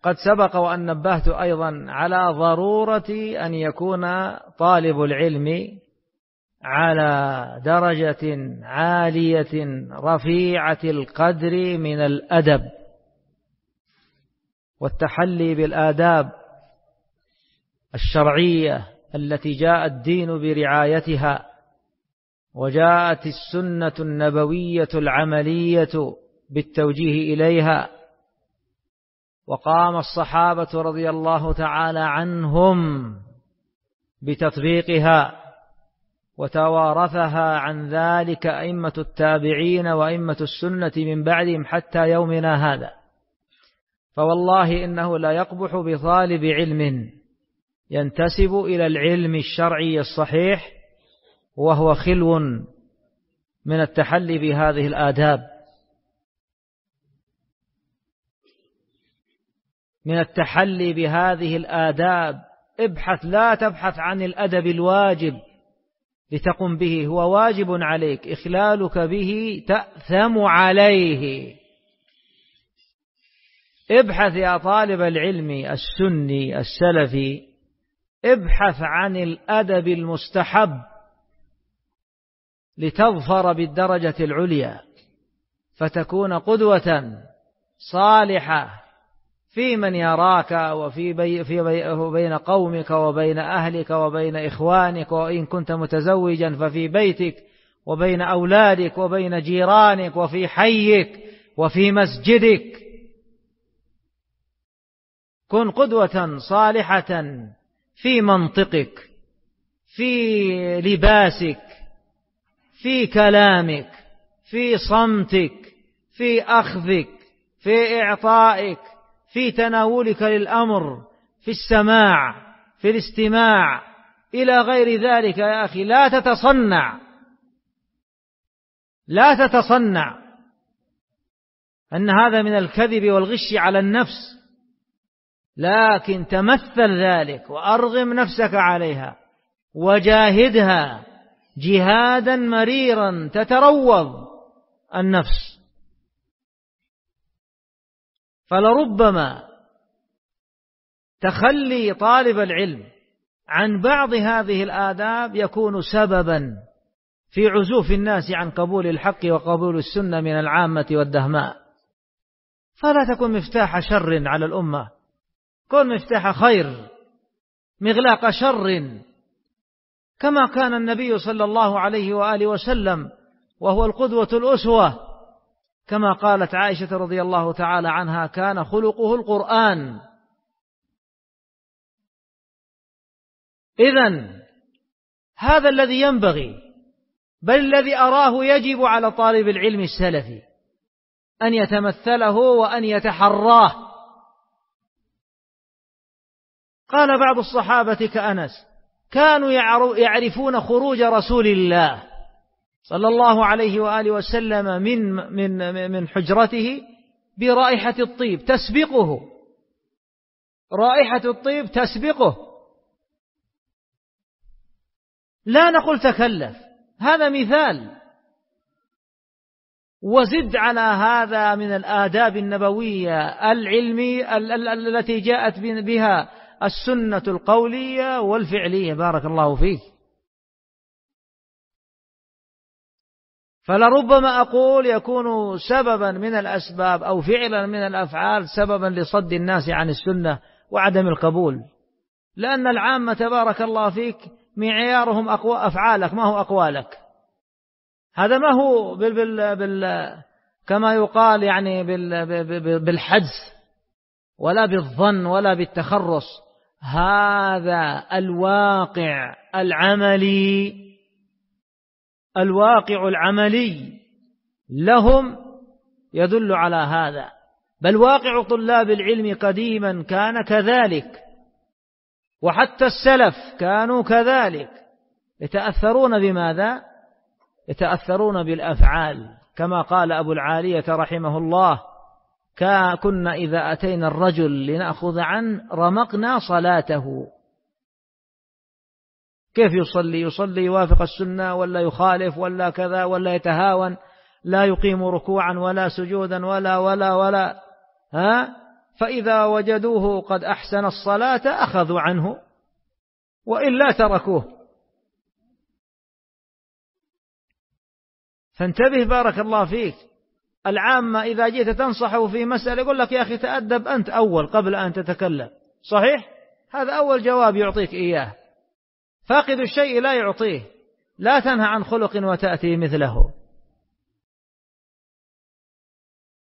قد سبق وأن نبهت أيضا على ضرورة أن يكون طالب العلم على درجة عالية رفيعة القدر من الأدب والتحلي بالآداب الشرعية التي جاء الدين برعايتها، وجاءت السنة النبوية العملية بالتوجيه إليها، وقام الصحابة رضي الله تعالى عنهم بتطبيقها، وتوارثها عن ذلك أئمة التابعين وأئمة السنة من بعدهم حتى يومنا هذا. فوالله إنه لا يقبح بطالب علم ينتسب إلى العلم الشرعي الصحيح وهو خلو من التحلي بهذه الآداب، من التحلي بهذه الآداب. ابحث، لا تبحث عن الأدب الواجب لتقم به، هو واجب عليك، إخلالك به تأثم عليه. ابحث يا طالب العلم السني السلفي، ابحث عن الأدب المستحب لتظفر بالدرجة العليا، فتكون قدوة صالحة في من يراك وفي بين قومك وبين أهلك وبين إخوانك، وإن كنت متزوجا ففي بيتك وبين أولادك وبين جيرانك وفي حيك وفي مسجدك. كن قدوة صالحة في منطقك، في لباسك، في كلامك، في صمتك، في أخذك، في إعطائك، في تناولك للأمر، في السماع، في الاستماع، إلى غير ذلك. يا أخي لا تتصنع أن هذا من الكذب والغش على النفس، لكن تمثل ذلك وأرغم نفسك عليها وجاهدها جهادا مريرا تتروض النفس. فلربما تخلي طالب العلم عن بعض هذه الآداب يكون سببا في عزوف الناس عن قبول الحق وقبول السنة من العامة والدهماء. فلا تكن مفتاح شر على الأمة، كن مفتاح خير، مغلاق شر، كما كان النبي صلى الله عليه وآله وسلم، وهو القدوة الأسوة، كما قالت عائشة رضي الله تعالى عنها: كان خلقه القرآن. إذن هذا الذي ينبغي، بل الذي أراه يجب على طالب العلم السلفي أن يتمثله وأن يتحراه. قال بعض الصحابة كأنس: كانوا يعرفون خروج رسول الله صلى الله عليه وآله وسلم من حجرته برائحة الطيب تسبقه، رائحة الطيب تسبقه. لا نقول تكلف، هذا مثال، وزد على هذا من الآداب النبوية العلمية التي جاءت بها السنة القولية والفعلية. بارك الله فيك. فلربما أقول يكون سببا من الأسباب أو فعلا من الأفعال سببا لصد الناس عن السنة وعدم القبول، لأن العامة تبارك الله فيك معيارهم أفعالك ما هو أقوالك. هذا ما هو كما يقال يعني بالحدس ولا بالظن ولا بالتخرص، هذا الواقع العملي، الواقع العملي لهم يدل على هذا. بل واقع طلاب العلم قديما كان كذلك، وحتى السلف كانوا كذلك، يتأثرون بماذا؟ يتأثرون بالأفعال، كما قال أبو العالية رحمه الله: كنا إذا أتينا الرجل لنأخذ عنه رمقنا صلاته. كيف يصلي يوافق السنة ولا يخالف ولا كذا ولا يتهاون، لا يقيم ركوعا ولا سجودا ولا فإذا وجدوه قد أحسن الصلاة أخذوا عنه وإلا تركوه. فانتبه بارك الله فيك. العامة إذا جئت تنصحه في مسألة يقول لك يا أخي تأدب أنت أول قبل أن تتكلم. صحيح؟ هذا أول جواب يعطيك إياه. فاقد الشيء لا يعطيه. لا تنهى عن خلق وتأتي مثله.